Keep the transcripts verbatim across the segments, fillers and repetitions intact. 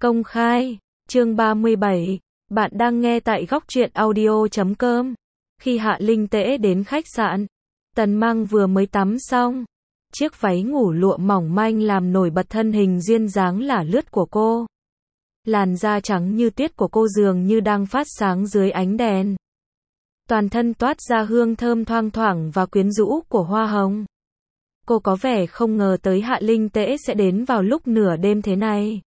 Công khai, chương ba mươi bảy, bạn đang nghe tại góc truyện audio chấm com. Khi Hạ Linh Tễ đến khách sạn, Tần Mang vừa mới tắm xong. Chiếc váy ngủ lụa mỏng manh làm nổi bật thân hình duyên dáng lả lướt của cô. Làn da trắng như tuyết của cô dường như đang phát sáng dưới ánh đèn. Toàn thân toát ra hương thơm thoang thoảng và quyến rũ của hoa hồng. Cô có vẻ không ngờ tới Hạ Linh Tễ sẽ đến vào lúc nửa đêm thế này.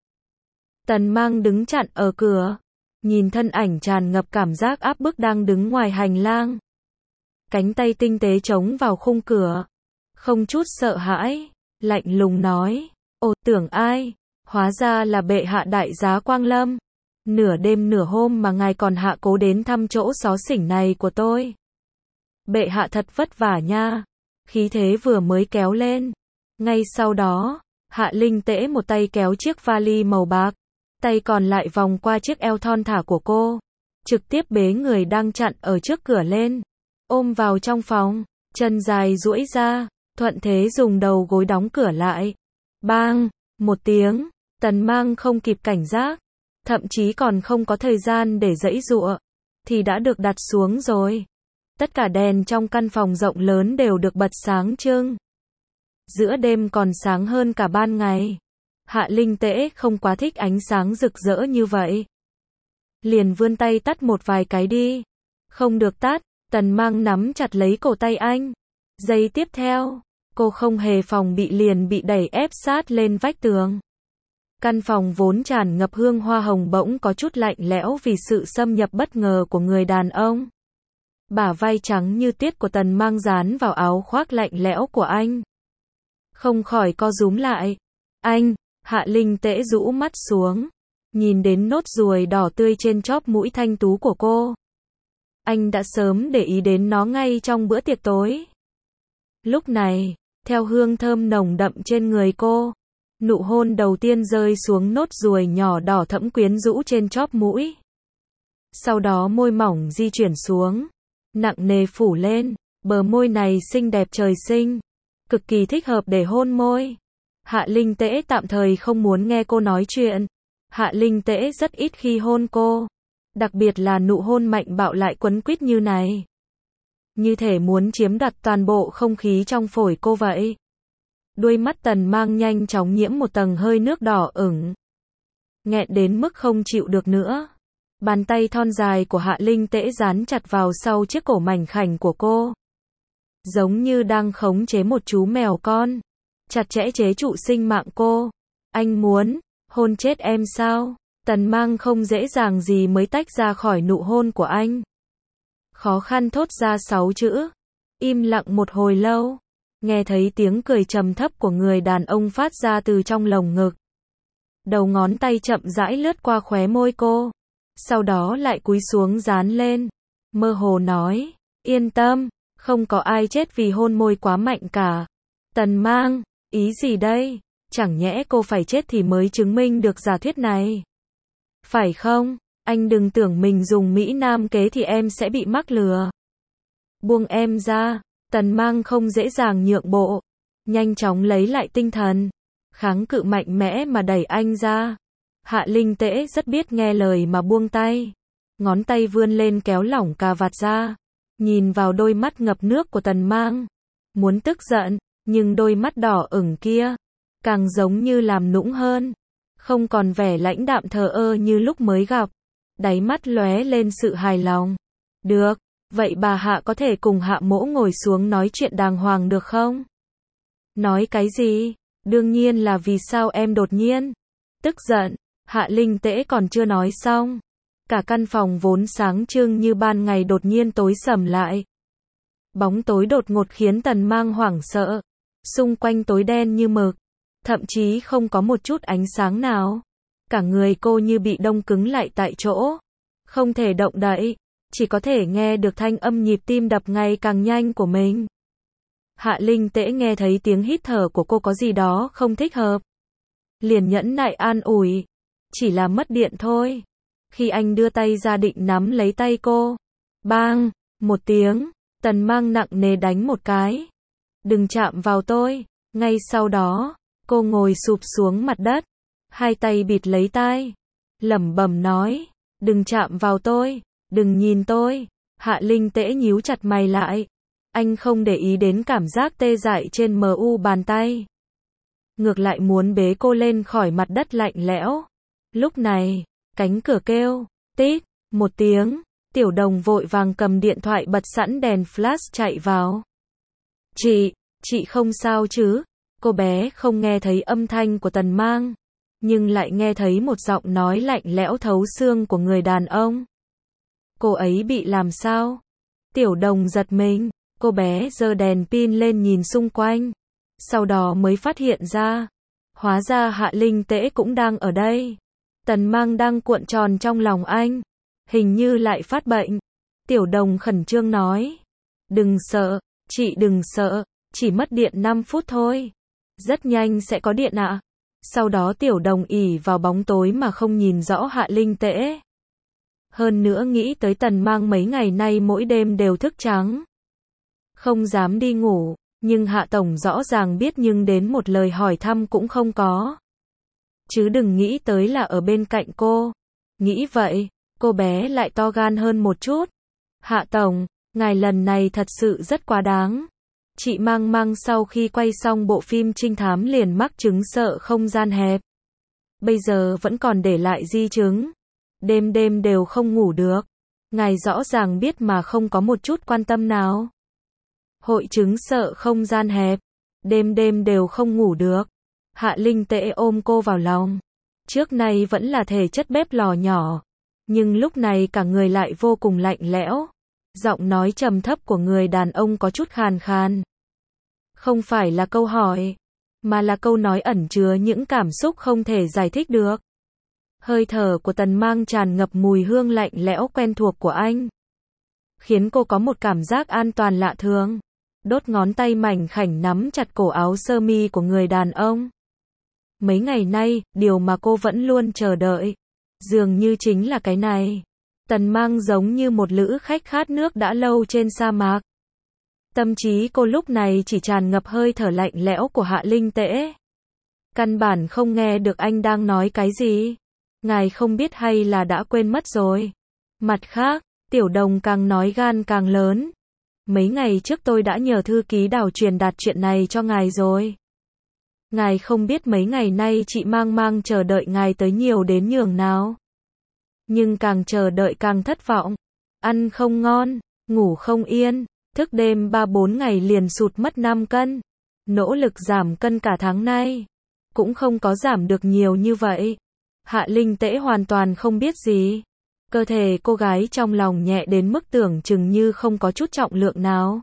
Tần Mang đứng chặn ở cửa, nhìn thân ảnh tràn ngập cảm giác áp bức đang đứng ngoài hành lang. Cánh tay tinh tế chống vào khung cửa, không chút sợ hãi, lạnh lùng nói, ồ tưởng ai, hóa ra là bệ hạ đại giá Quang Lâm. Nửa đêm nửa hôm mà ngài còn hạ cố đến thăm chỗ xó xỉnh này của tôi. Bệ hạ thật vất vả nha. Khí thế vừa mới kéo lên. Ngay sau đó, Hạ Linh Tễ một tay kéo chiếc vali màu bạc, tay còn lại vòng qua chiếc eo thon thả của cô, trực tiếp bế người đang chặn ở trước cửa lên, ôm vào trong phòng, chân dài duỗi ra, thuận thế dùng đầu gối đóng cửa lại. Bang, một tiếng, Tần Mang không kịp cảnh giác, thậm chí còn không có thời gian để giãy giụa, thì đã được đặt xuống rồi. Tất cả đèn trong căn phòng rộng lớn đều được bật sáng trưng. Giữa đêm còn sáng hơn cả ban ngày. Hạ Linh Tễ không quá thích ánh sáng rực rỡ như vậy. Liền vươn tay tắt một vài cái đi. Không được tắt, Tần Mang nắm chặt lấy cổ tay anh. Giây tiếp theo, cô không hề phòng bị liền bị đẩy ép sát lên vách tường. Căn phòng vốn tràn ngập hương hoa hồng bỗng có chút lạnh lẽo vì sự xâm nhập bất ngờ của người đàn ông. Bả vai trắng như tuyết của Tần Mang dán vào áo khoác lạnh lẽo của anh. Không khỏi co rúm lại. Anh, Hạ Linh Tễ rũ mắt xuống, nhìn đến nốt ruồi đỏ tươi trên chóp mũi thanh tú của cô. Anh đã sớm để ý đến nó ngay trong bữa tiệc tối. Lúc này, theo hương thơm nồng đậm trên người cô, nụ hôn đầu tiên rơi xuống nốt ruồi nhỏ đỏ thẫm quyến rũ trên chóp mũi. Sau đó môi mỏng di chuyển xuống, nặng nề phủ lên, bờ môi này xinh đẹp trời sinh, cực kỳ thích hợp để hôn môi. Hạ Linh Tễ tạm thời không muốn nghe cô nói chuyện. Hạ Linh Tễ rất ít khi hôn cô, đặc biệt là nụ hôn mạnh bạo lại quấn quýt như này. Như thể muốn chiếm đoạt toàn bộ không khí trong phổi cô vậy. Đuôi mắt Tần Mang nhanh chóng nhiễm một tầng hơi nước đỏ ửng. Nghẹn đến mức không chịu được nữa. Bàn tay thon dài của Hạ Linh Tễ dán chặt vào sau chiếc cổ mảnh khảnh của cô. Giống như đang khống chế một chú mèo con. Chặt chẽ chế trụ sinh mạng cô. Anh muốn hôn chết em sao? Tần Mang không dễ dàng gì mới tách ra khỏi nụ hôn của anh. Khó khăn thốt ra sáu chữ. Im lặng một hồi lâu. Nghe thấy tiếng cười trầm thấp của người đàn ông phát ra từ trong lồng ngực. Đầu ngón tay chậm rãi lướt qua khóe môi cô. Sau đó lại cúi xuống dán lên. Mơ hồ nói. Yên tâm, không có ai chết vì hôn môi quá mạnh cả. Tần Mang, ý gì đây? Chẳng nhẽ cô phải chết thì mới chứng minh được giả thuyết này? Phải không? Anh đừng tưởng mình dùng Mỹ Nam kế thì em sẽ bị mắc lừa. Buông em ra. Tần Mang không dễ dàng nhượng bộ. Nhanh chóng lấy lại tinh thần. Kháng cự mạnh mẽ mà đẩy anh ra. Hạ Linh Tễ rất biết nghe lời mà buông tay. Ngón tay vươn lên kéo lỏng cà vạt ra. Nhìn vào đôi mắt ngập nước của Tần Mang. Muốn tức giận, nhưng đôi mắt đỏ ửng kia càng giống như làm nũng hơn. Không còn vẻ lãnh đạm thờ ơ như lúc mới gặp. Đáy mắt lóe lên sự hài lòng. Được, vậy bà Hạ có thể cùng Hạ Mỗ ngồi xuống nói chuyện đàng hoàng được không? Nói cái gì? Đương nhiên là vì sao em đột nhiên tức giận. Hạ Linh Tễ còn chưa nói xong. Cả căn phòng vốn sáng trưng như ban ngày đột nhiên tối sầm lại. Bóng tối đột ngột khiến Tần Mang hoảng sợ. Xung quanh tối đen như mực. Thậm chí không có một chút ánh sáng nào. Cả người cô như bị đông cứng lại tại chỗ. Không thể động đậy. Chỉ có thể nghe được thanh âm nhịp tim đập ngày càng nhanh của mình. Hạ Linh Tễ nghe thấy tiếng hít thở của cô có gì đó không thích hợp. Liền nhẫn nại an ủi. Chỉ là mất điện thôi. Khi anh đưa tay ra định nắm lấy tay cô. Bang, một tiếng, Tần Mang nặng nề đánh một cái. Đừng chạm vào tôi. Ngay sau đó, cô ngồi sụp xuống mặt đất. Hai tay bịt lấy tai. lẩm bẩm nói, đừng chạm vào tôi, đừng nhìn tôi. Hạ Linh Tễ nhíu chặt mày lại. Anh không để ý đến cảm giác tê dại trên mu bàn tay. Ngược lại muốn bế cô lên khỏi mặt đất lạnh lẽo. Lúc này, cánh cửa kêu, tít, một tiếng, Tiểu Đồng vội vàng cầm điện thoại bật sẵn đèn flash chạy vào. Chị, chị không sao chứ? Cô bé không nghe thấy âm thanh của Tần Mang, nhưng lại nghe thấy một giọng nói lạnh lẽo thấu xương của người đàn ông. Cô ấy bị làm sao? Tiểu Đồng giật mình, cô bé giơ đèn pin lên nhìn xung quanh, sau đó mới phát hiện ra, hóa ra Hạ Linh Tễ cũng đang ở đây. Tần Mang đang cuộn tròn trong lòng anh, hình như lại phát bệnh. Tiểu Đồng khẩn trương nói, đừng sợ, chị đừng sợ, chỉ mất điện năm phút thôi. Rất nhanh sẽ có điện ạ. Sau đó Tiểu Đồng ỉ vào bóng tối mà không nhìn rõ Hạ Linh Tễ. Hơn nữa nghĩ tới Tần Mang mấy ngày nay mỗi đêm đều thức trắng, không dám đi ngủ, nhưng Hạ Tổng rõ ràng biết nhưng đến một lời hỏi thăm cũng không có. Chứ đừng nghĩ tới là ở bên cạnh cô. Nghĩ vậy, cô bé lại to gan hơn một chút. Hạ Tổng, ngài lần này thật sự rất quá đáng. Chị Mang Mang sau khi quay xong bộ phim trinh thám liền mắc chứng sợ không gian hẹp. Bây giờ vẫn còn để lại di chứng. Đêm đêm đều không ngủ được. Ngài rõ ràng biết mà không có một chút quan tâm nào. Hội chứng sợ không gian hẹp. Đêm đêm đều không ngủ được. Hạ Linh Tễ ôm cô vào lòng. Trước nay vẫn là thể chất bếp lò nhỏ, nhưng lúc này cả người lại vô cùng lạnh lẽo. Giọng nói trầm thấp của người đàn ông có chút khàn khàn. Không phải là câu hỏi, mà là câu nói ẩn chứa những cảm xúc không thể giải thích được. Hơi thở của Tần Mang tràn ngập mùi hương lạnh lẽo quen thuộc của anh, khiến cô có một cảm giác an toàn lạ thường. Đốt ngón tay mảnh khảnh nắm chặt cổ áo sơ mi của người đàn ông. Mấy ngày nay, điều mà cô vẫn luôn chờ đợi, dường như chính là cái này. Tần Mang giống như một lữ khách khát nước đã lâu trên sa mạc. Tâm trí cô lúc này chỉ tràn ngập hơi thở lạnh lẽo của Hạ Linh Tễ. Căn bản không nghe được anh đang nói cái gì. Ngài không biết hay là đã quên mất rồi. Mặt khác, Tiểu Đồng càng nói gan càng lớn. Mấy ngày trước tôi đã nhờ thư ký Đào truyền đạt chuyện này cho ngài rồi. Ngài không biết mấy ngày nay chị Mang Mang chờ đợi ngài tới nhiều đến nhường nào. Nhưng càng chờ đợi càng thất vọng. Ăn không ngon, ngủ không yên, thức đêm ba bốn ngày liền sụt mất năm cân. Nỗ lực giảm cân cả tháng nay, cũng không có giảm được nhiều như vậy. Hạ Linh Tễ hoàn toàn không biết gì. Cơ thể cô gái trong lòng nhẹ đến mức tưởng chừng như không có chút trọng lượng nào.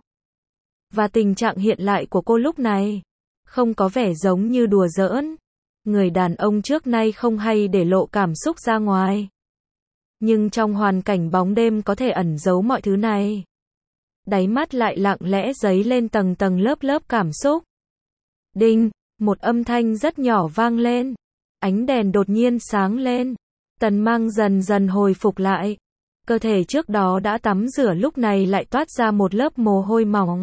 Và tình trạng hiện lại của cô lúc này, không có vẻ giống như đùa giỡn. Người đàn ông trước nay không hay để lộ cảm xúc ra ngoài. Nhưng trong hoàn cảnh bóng đêm có thể ẩn giấu mọi thứ này. Đáy mắt lại lặng lẽ dấy lên tầng tầng lớp lớp cảm xúc. Đinh, một âm thanh rất nhỏ vang lên. Ánh đèn đột nhiên sáng lên. Tần Mang dần dần hồi phục lại. Cơ thể trước đó đã tắm rửa lúc này lại toát ra một lớp mồ hôi mỏng.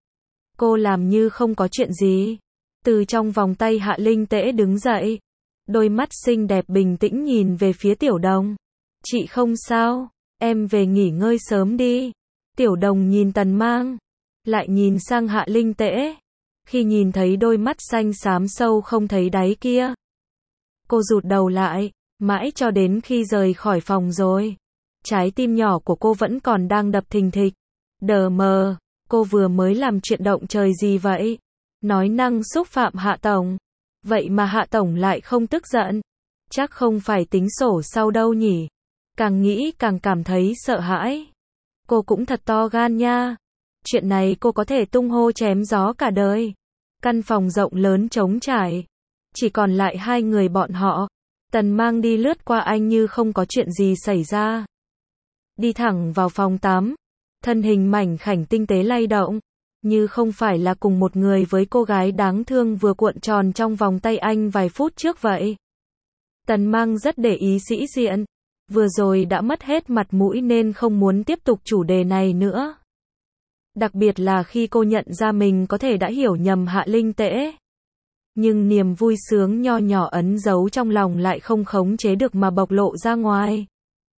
Cô làm như không có chuyện gì. Từ trong vòng tay Hạ Linh Tễ đứng dậy. Đôi mắt xinh đẹp bình tĩnh nhìn về phía Tiểu Đồng. Chị không sao, em về nghỉ ngơi sớm đi. Tiểu Đồng nhìn Tần Mang, lại nhìn sang Hạ Linh Tễ. Khi nhìn thấy đôi mắt xanh xám sâu không thấy đáy kia, cô rụt đầu lại, mãi cho đến khi rời khỏi phòng rồi. Trái tim nhỏ của cô vẫn còn đang đập thình thịch. Đờ mờ, cô vừa mới làm chuyện động trời gì vậy? Nói năng xúc phạm Hạ Tổng. Vậy mà Hạ Tổng lại không tức giận. Chắc không phải tính sổ sau đâu nhỉ? Càng nghĩ càng cảm thấy sợ hãi. Cô cũng thật to gan nha. Chuyện này cô có thể tung hô chém gió cả đời. Căn phòng rộng lớn trống trải. Chỉ còn lại hai người bọn họ. Tần Mang đi lướt qua anh như không có chuyện gì xảy ra. Đi thẳng vào phòng tắm. Thân hình mảnh khảnh tinh tế lay động. Như không phải là cùng một người với cô gái đáng thương vừa cuộn tròn trong vòng tay anh vài phút trước vậy. Tần Mang rất để ý sĩ diện. Vừa rồi đã mất hết mặt mũi nên không muốn tiếp tục chủ đề này nữa. Đặc biệt là khi cô nhận ra mình có thể đã hiểu nhầm Hạ Linh Tễ. Nhưng niềm vui sướng nho nhỏ ẩn giấu trong lòng lại không khống chế được mà bộc lộ ra ngoài.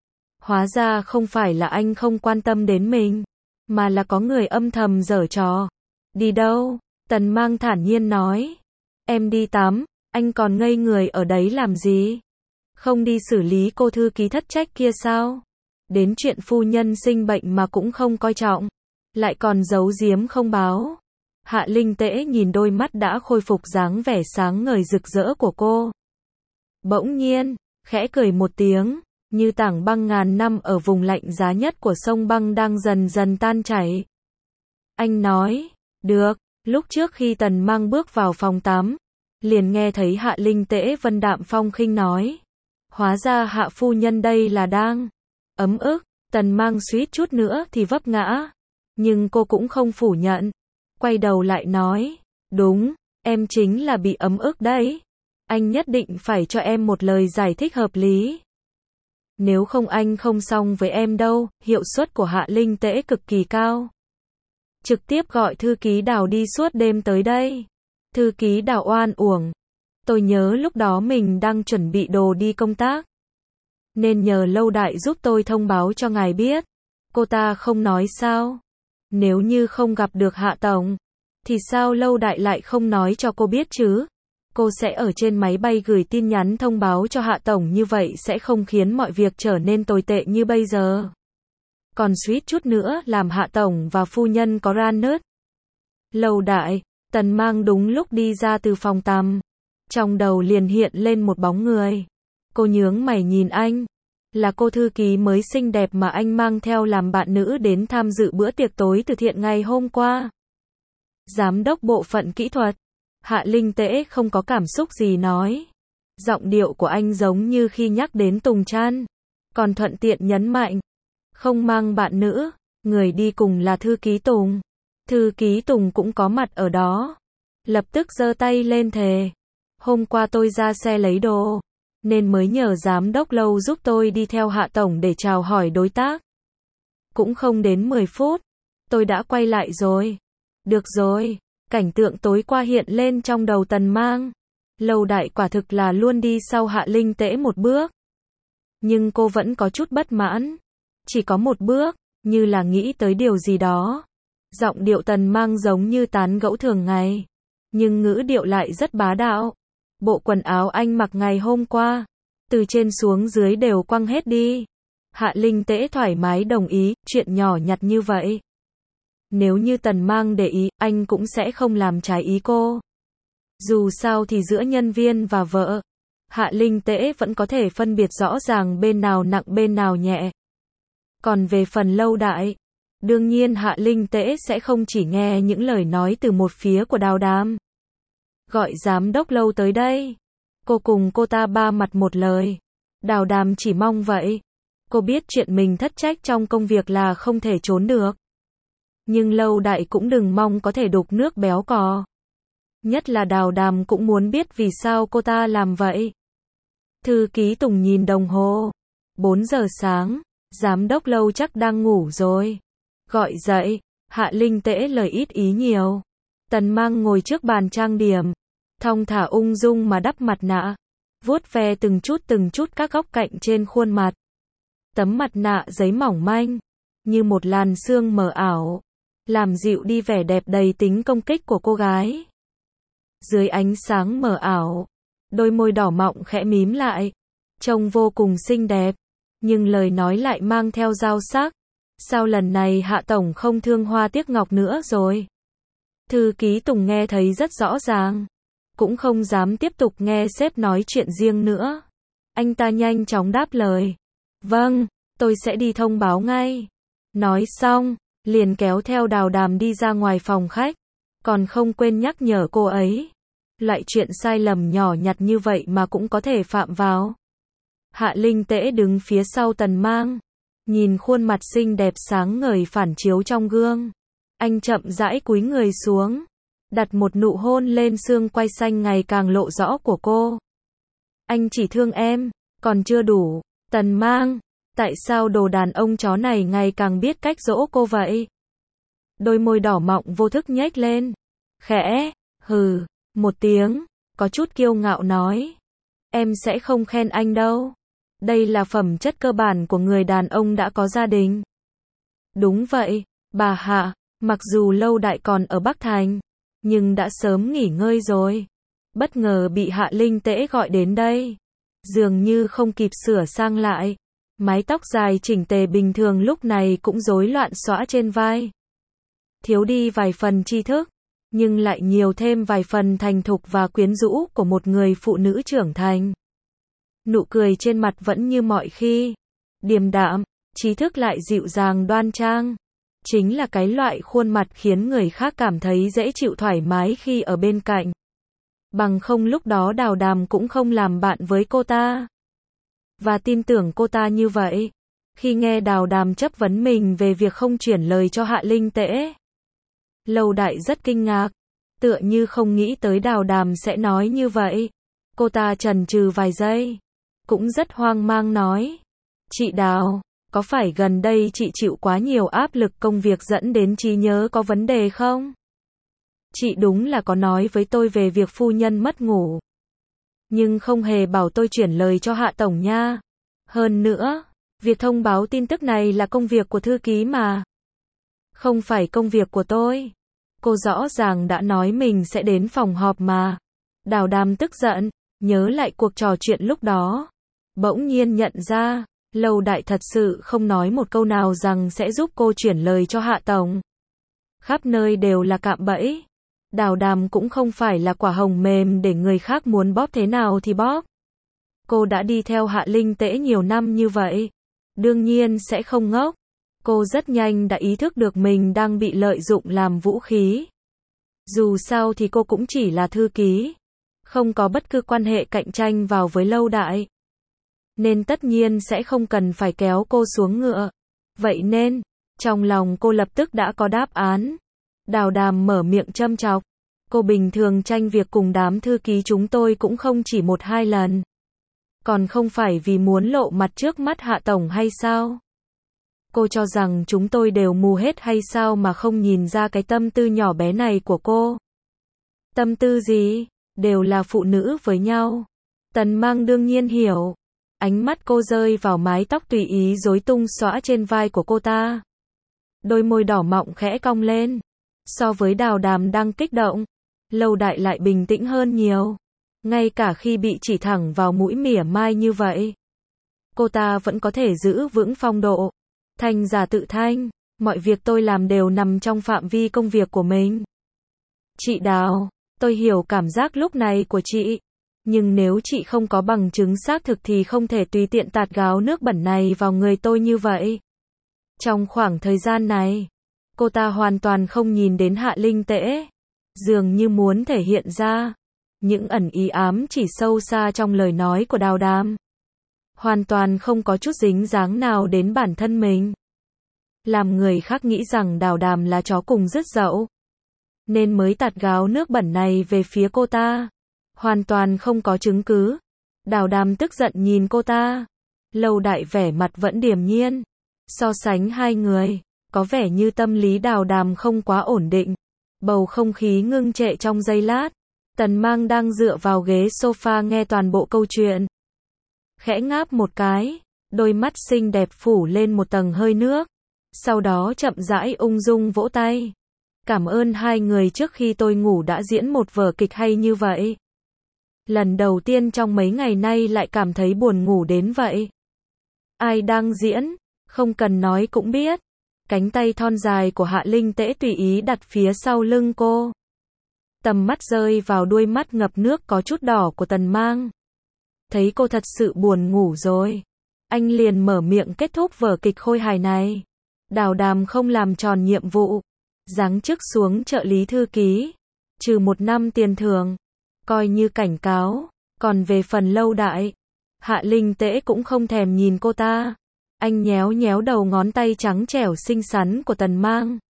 Hóa ra không phải là anh không quan tâm đến mình, mà là có người âm thầm giở trò. Đi đâu? Tần Mang thản nhiên nói. Em đi tắm, anh còn ngây người ở đấy làm gì? Không đi xử lý cô thư ký thất trách kia sao? Đến chuyện phu nhân sinh bệnh mà cũng không coi trọng, lại còn giấu giếm không báo. Hạ Linh Tễ nhìn đôi mắt đã khôi phục dáng vẻ sáng ngời rực rỡ của cô. Bỗng nhiên, khẽ cười một tiếng, như tảng băng ngàn năm ở vùng lạnh giá nhất của sông băng đang dần dần tan chảy. Anh nói, được, lúc trước khi Tần Mang bước vào phòng tắm, liền nghe thấy Hạ Linh Tễ vân đạm phong khinh nói. Hóa ra Hạ phu nhân đây là đang ấm ức. Tần Mang suýt chút nữa thì vấp ngã, nhưng cô cũng không phủ nhận. Quay đầu lại nói, đúng, em chính là bị ấm ức đấy. Anh nhất định phải cho em một lời giải thích hợp lý. Nếu không anh không xong với em đâu. Hiệu suất của Hạ Linh Tễ cực kỳ cao. Trực tiếp gọi thư ký Đào đi suốt đêm tới đây. Thư ký Đào oan uổng. Tôi nhớ lúc đó mình đang chuẩn bị đồ đi công tác, nên nhờ Lâu Đại giúp tôi thông báo cho ngài biết. Cô ta không nói sao? Nếu như không gặp được Hạ Tổng, thì sao Lâu Đại lại không nói cho cô biết chứ? Cô sẽ ở trên máy bay gửi tin nhắn thông báo cho Hạ Tổng, như vậy sẽ không khiến mọi việc trở nên tồi tệ như bây giờ. Còn suýt chút nữa làm Hạ Tổng và phu nhân có ran nứt. Lâu Đại, Tần Mang đúng lúc đi ra từ phòng tắm. Trong đầu liền hiện lên một bóng người. Cô nhướng mày nhìn anh. Là cô thư ký mới xinh đẹp mà anh mang theo làm bạn nữ đến tham dự bữa tiệc tối từ thiện ngày hôm qua. Giám đốc bộ phận kỹ thuật. Hạ Linh Tễ không có cảm xúc gì nói. Giọng điệu của anh giống như khi nhắc đến Tùng Trăn. Còn thuận tiện nhấn mạnh. Không mang bạn nữ. Người đi cùng là thư ký Tùng. Thư ký Tùng cũng có mặt ở đó. Lập tức giơ tay lên thề. Hôm qua tôi ra xe lấy đồ, nên mới nhờ giám đốc Lâu giúp tôi đi theo Hạ Tổng để chào hỏi đối tác. Cũng không đến mười phút, tôi đã quay lại rồi. Được rồi, cảnh tượng tối qua hiện lên trong đầu Tần Mang. Lâu Đại quả thực là luôn đi sau Hạ Linh Tễ một bước. Nhưng cô vẫn có chút bất mãn. Chỉ có một bước, như là nghĩ tới điều gì đó. Giọng điệu Tần Mang giống như tán gẫu thường ngày, nhưng ngữ điệu lại rất bá đạo. Bộ quần áo anh mặc ngày hôm qua, từ trên xuống dưới đều quăng hết đi. Hạ Linh Tễ thoải mái đồng ý, chuyện nhỏ nhặt như vậy. Nếu như Tần Mang để ý, anh cũng sẽ không làm trái ý cô. Dù sao thì giữa nhân viên và vợ, Hạ Linh Tễ vẫn có thể phân biệt rõ ràng bên nào nặng bên nào nhẹ. Còn về phần Lâu Đại, đương nhiên Hạ Linh Tễ sẽ không chỉ nghe những lời nói từ một phía của Đào Đàm. Gọi giám đốc Lâu tới đây. Cô cùng cô ta ba mặt một lời. Đào Đàm chỉ mong vậy. Cô biết chuyện mình thất trách trong công việc là không thể trốn được. Nhưng Lâu Đại cũng đừng mong có thể đục nước béo cò. Nhất là Đào Đàm cũng muốn biết vì sao cô ta làm vậy. Thư ký Tùng nhìn đồng hồ. bốn giờ sáng, giám đốc Lâu chắc đang ngủ rồi. Gọi dậy. Hạ Linh Tễ lời ít ý nhiều. Tần Mang ngồi trước bàn trang điểm, thong thả ung dung mà đắp mặt nạ, vuốt ve từng chút từng chút các góc cạnh trên khuôn mặt. Tấm mặt nạ giấy mỏng manh, như một làn sương mờ ảo, làm dịu đi vẻ đẹp đầy tính công kích của cô gái. Dưới ánh sáng mờ ảo, đôi môi đỏ mọng khẽ mím lại, trông vô cùng xinh đẹp, nhưng lời nói lại mang theo dao sắc. Sao lần này Hạ Tổng không thương hoa tiếc ngọc nữa rồi? Thư ký Tùng nghe thấy rất rõ ràng, cũng không dám tiếp tục nghe sếp nói chuyện riêng nữa. Anh ta nhanh chóng đáp lời. Vâng, tôi sẽ đi thông báo ngay. Nói xong, liền kéo theo Đào Đàm đi ra ngoài phòng khách, còn không quên nhắc nhở cô ấy. Loại chuyện sai lầm nhỏ nhặt như vậy mà cũng có thể phạm vào. Hạ Linh Tễ đứng phía sau Tần Mang, nhìn khuôn mặt xinh đẹp sáng ngời phản chiếu trong gương. Anh chậm rãi cúi người xuống, đặt một nụ hôn lên xương quai xanh ngày càng lộ rõ của cô. Anh chỉ thương em, còn chưa đủ. Tần Mang, tại sao đồ đàn ông chó này ngày càng biết cách dỗ cô vậy? Đôi môi đỏ mọng vô thức nhếch lên. Khẽ, hừ, một tiếng, có chút kiêu ngạo nói. Em sẽ không khen anh đâu. Đây là phẩm chất cơ bản của người đàn ông đã có gia đình. Đúng vậy, bà Hạ, mặc dù Lâu Đại còn ở Bắc Thành, nhưng đã sớm nghỉ ngơi rồi. Bất ngờ bị Hạ Linh Tễ gọi đến đây. Dường như không kịp sửa sang lại. Mái tóc dài chỉnh tề bình thường lúc này cũng rối loạn xõa trên vai. Thiếu đi vài phần tri thức, nhưng lại nhiều thêm vài phần thành thục và quyến rũ của một người phụ nữ trưởng thành. Nụ cười trên mặt vẫn như mọi khi. Điềm đạm, trí thức lại dịu dàng đoan trang. Chính là cái loại khuôn mặt khiến người khác cảm thấy dễ chịu thoải mái khi ở bên cạnh. Bằng không lúc đó Đào Đàm cũng không làm bạn với cô ta. Và tin tưởng cô ta như vậy. Khi nghe Đào Đàm chất vấn mình về việc không chuyển lời cho Hạ Linh Tễ, Lâu Đại rất kinh ngạc. Tựa như không nghĩ tới Đào Đàm sẽ nói như vậy. Cô ta chần chừ vài giây. Cũng rất hoang mang nói. Chị Đào, có phải gần đây chị chịu quá nhiều áp lực công việc dẫn đến trí nhớ có vấn đề không? Chị đúng là có nói với tôi về việc phu nhân mất ngủ. Nhưng không hề bảo tôi chuyển lời cho Hạ Tổng nha. Hơn nữa, việc thông báo tin tức này là công việc của thư ký mà. Không phải công việc của tôi. Cô rõ ràng đã nói mình sẽ đến phòng họp mà. Đào Đàm tức giận, nhớ lại cuộc trò chuyện lúc đó. Bỗng nhiên nhận ra, Lâu Đại thật sự không nói một câu nào rằng sẽ giúp cô chuyển lời cho Hạ Tổng. Khắp nơi đều là cạm bẫy. Đào Đàm cũng không phải là quả hồng mềm để người khác muốn bóp thế nào thì bóp. Cô đã đi theo Hạ Linh Tễ nhiều năm như vậy. Đương nhiên sẽ không ngốc. Cô rất nhanh đã ý thức được mình đang bị lợi dụng làm vũ khí. Dù sao thì cô cũng chỉ là thư ký. Không có bất cứ quan hệ cạnh tranh vào với Lâu Đại. Nên tất nhiên sẽ không cần phải kéo cô xuống ngựa. Vậy nên, trong lòng cô lập tức đã có đáp án. Đào Đàm mở miệng châm chọc. Cô bình thường tranh việc cùng đám thư ký chúng tôi cũng không chỉ một hai lần. Còn không phải vì muốn lộ mặt trước mắt Hạ Tổng hay sao? Cô cho rằng chúng tôi đều mù hết hay sao mà không nhìn ra cái tâm tư nhỏ bé này của cô? Tâm tư gì? Đều là phụ nữ với nhau. Tần Mang đương nhiên hiểu. Ánh mắt cô rơi vào mái tóc tùy ý rối tung xõa trên vai của cô ta. Đôi môi đỏ mọng khẽ cong lên. So với Đào Đàm đang kích động, Lâu Đại lại bình tĩnh hơn nhiều. Ngay cả khi bị chỉ thẳng vào mũi mỉa mai như vậy, cô ta vẫn có thể giữ vững phong độ. Thanh giả tự thanh, mọi việc tôi làm đều nằm trong phạm vi công việc của mình. Chị Đào, tôi hiểu cảm giác lúc này của chị. Nhưng nếu chị không có bằng chứng xác thực thì không thể tùy tiện tạt gáo nước bẩn này vào người tôi như vậy. Trong khoảng thời gian này, cô ta hoàn toàn không nhìn đến Hạ Linh Tễ. Dường như muốn thể hiện ra những ẩn ý ám chỉ sâu xa trong lời nói của Đào Đàm. Hoàn toàn không có chút dính dáng nào đến bản thân mình. Làm người khác nghĩ rằng Đào Đàm là chó cùng rứt dậu. Nên mới tạt gáo nước bẩn này về phía cô ta. Hoàn toàn không có chứng cứ. Đào Đàm tức giận nhìn cô ta. Lâu Đại vẻ mặt vẫn điềm nhiên. So sánh hai người, có vẻ như tâm lý Đào Đàm không quá ổn định. Bầu không khí ngưng trệ trong giây lát. Tần Mang đang dựa vào ghế sofa nghe toàn bộ câu chuyện. Khẽ ngáp một cái, đôi mắt xinh đẹp phủ lên một tầng hơi nước. Sau đó chậm rãi ung dung vỗ tay. Cảm ơn hai người trước khi tôi ngủ đã diễn một vở kịch hay như vậy. Lần đầu tiên trong mấy ngày nay lại cảm thấy buồn ngủ đến vậy. Ai đang diễn? Không cần nói cũng biết. Cánh tay thon dài của Hạ Linh Tễ tùy ý đặt phía sau lưng cô. Tầm mắt rơi vào đuôi mắt ngập nước có chút đỏ của Tần Mang. Thấy cô thật sự buồn ngủ rồi. Anh liền mở miệng kết thúc vở kịch khôi hài này. Đào Đàm không làm tròn nhiệm vụ. Giáng chức xuống trợ lý thư ký. Trừ một năm tiền thưởng. Coi như cảnh cáo. Còn về phần Lâu Đại, Hạ Linh Tễ cũng không thèm nhìn cô ta. Anh nhéo nhéo đầu ngón tay trắng trẻo xinh xắn của Tần Mang.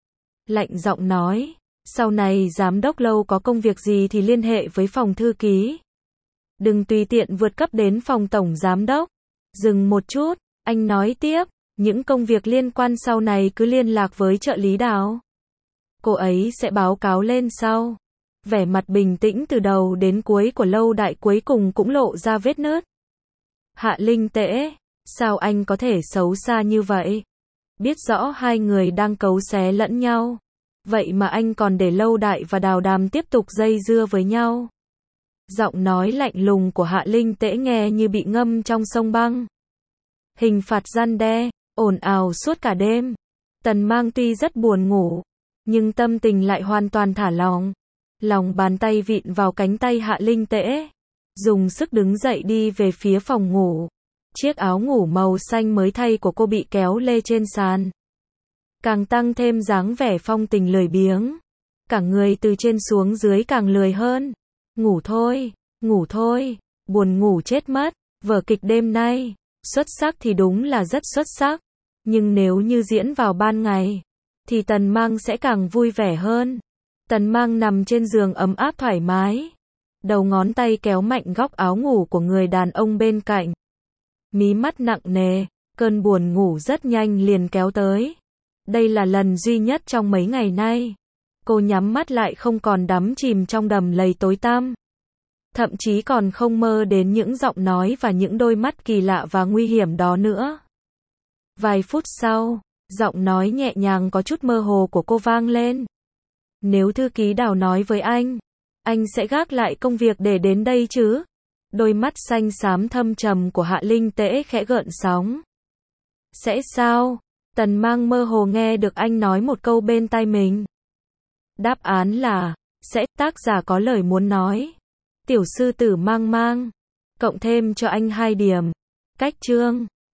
Lạnh giọng nói. Sau này giám đốc Lâu có công việc gì thì liên hệ với phòng thư ký. Đừng tùy tiện vượt cấp đến phòng tổng giám đốc. Dừng một chút, anh nói tiếp. Những công việc liên quan sau này cứ liên lạc với trợ lý Đào. Cô ấy sẽ báo cáo lên sau. Vẻ mặt bình tĩnh từ đầu đến cuối của Lâu Đại cuối cùng cũng lộ ra vết nứt. Hạ Linh Tễ, sao anh có thể xấu xa như vậy? Biết rõ hai người đang cấu xé lẫn nhau. Vậy mà anh còn để Lâu Đại và Đào Đàm tiếp tục dây dưa với nhau. Giọng nói lạnh lùng của Hạ Linh Tễ nghe như bị ngâm trong sông băng. Hình phạt răn đe, ồn ào suốt cả đêm. Tần Mang tuy rất buồn ngủ, nhưng tâm tình lại hoàn toàn thả lỏng. Lòng bàn tay vịn vào cánh tay Hạ Linh Tễ, dùng sức đứng dậy đi về phía phòng ngủ. Chiếc áo ngủ màu xanh mới thay của cô bị kéo lê trên sàn, càng tăng thêm dáng vẻ phong tình lười biếng. Cả người từ trên xuống dưới càng lười hơn. Ngủ thôi, ngủ thôi, buồn ngủ chết mất. Vở kịch đêm nay, xuất sắc thì đúng là rất xuất sắc. Nhưng nếu như diễn vào ban ngày, thì Tần Mang sẽ càng vui vẻ hơn. Tần Mang nằm trên giường ấm áp thoải mái. Đầu ngón tay kéo mạnh góc áo ngủ của người đàn ông bên cạnh. Mí mắt nặng nề, cơn buồn ngủ rất nhanh liền kéo tới. Đây là lần duy nhất trong mấy ngày nay, cô nhắm mắt lại không còn đắm chìm trong đầm lầy tối tăm. Thậm chí còn không mơ đến những giọng nói và những đôi mắt kỳ lạ và nguy hiểm đó nữa. Vài phút sau, giọng nói nhẹ nhàng có chút mơ hồ của cô vang lên. Nếu thư ký Đào nói với anh, anh sẽ gác lại công việc để đến đây chứ? Đôi mắt xanh xám thâm trầm của Hạ Linh Tễ khẽ gợn sóng. Sẽ sao? Tần Mang mơ hồ nghe được anh nói một câu bên tai mình. Đáp án là, sẽ, tác giả có lời muốn nói. Tiểu sư tử Mang Mang. Cộng thêm cho anh hai điểm. Cách chương.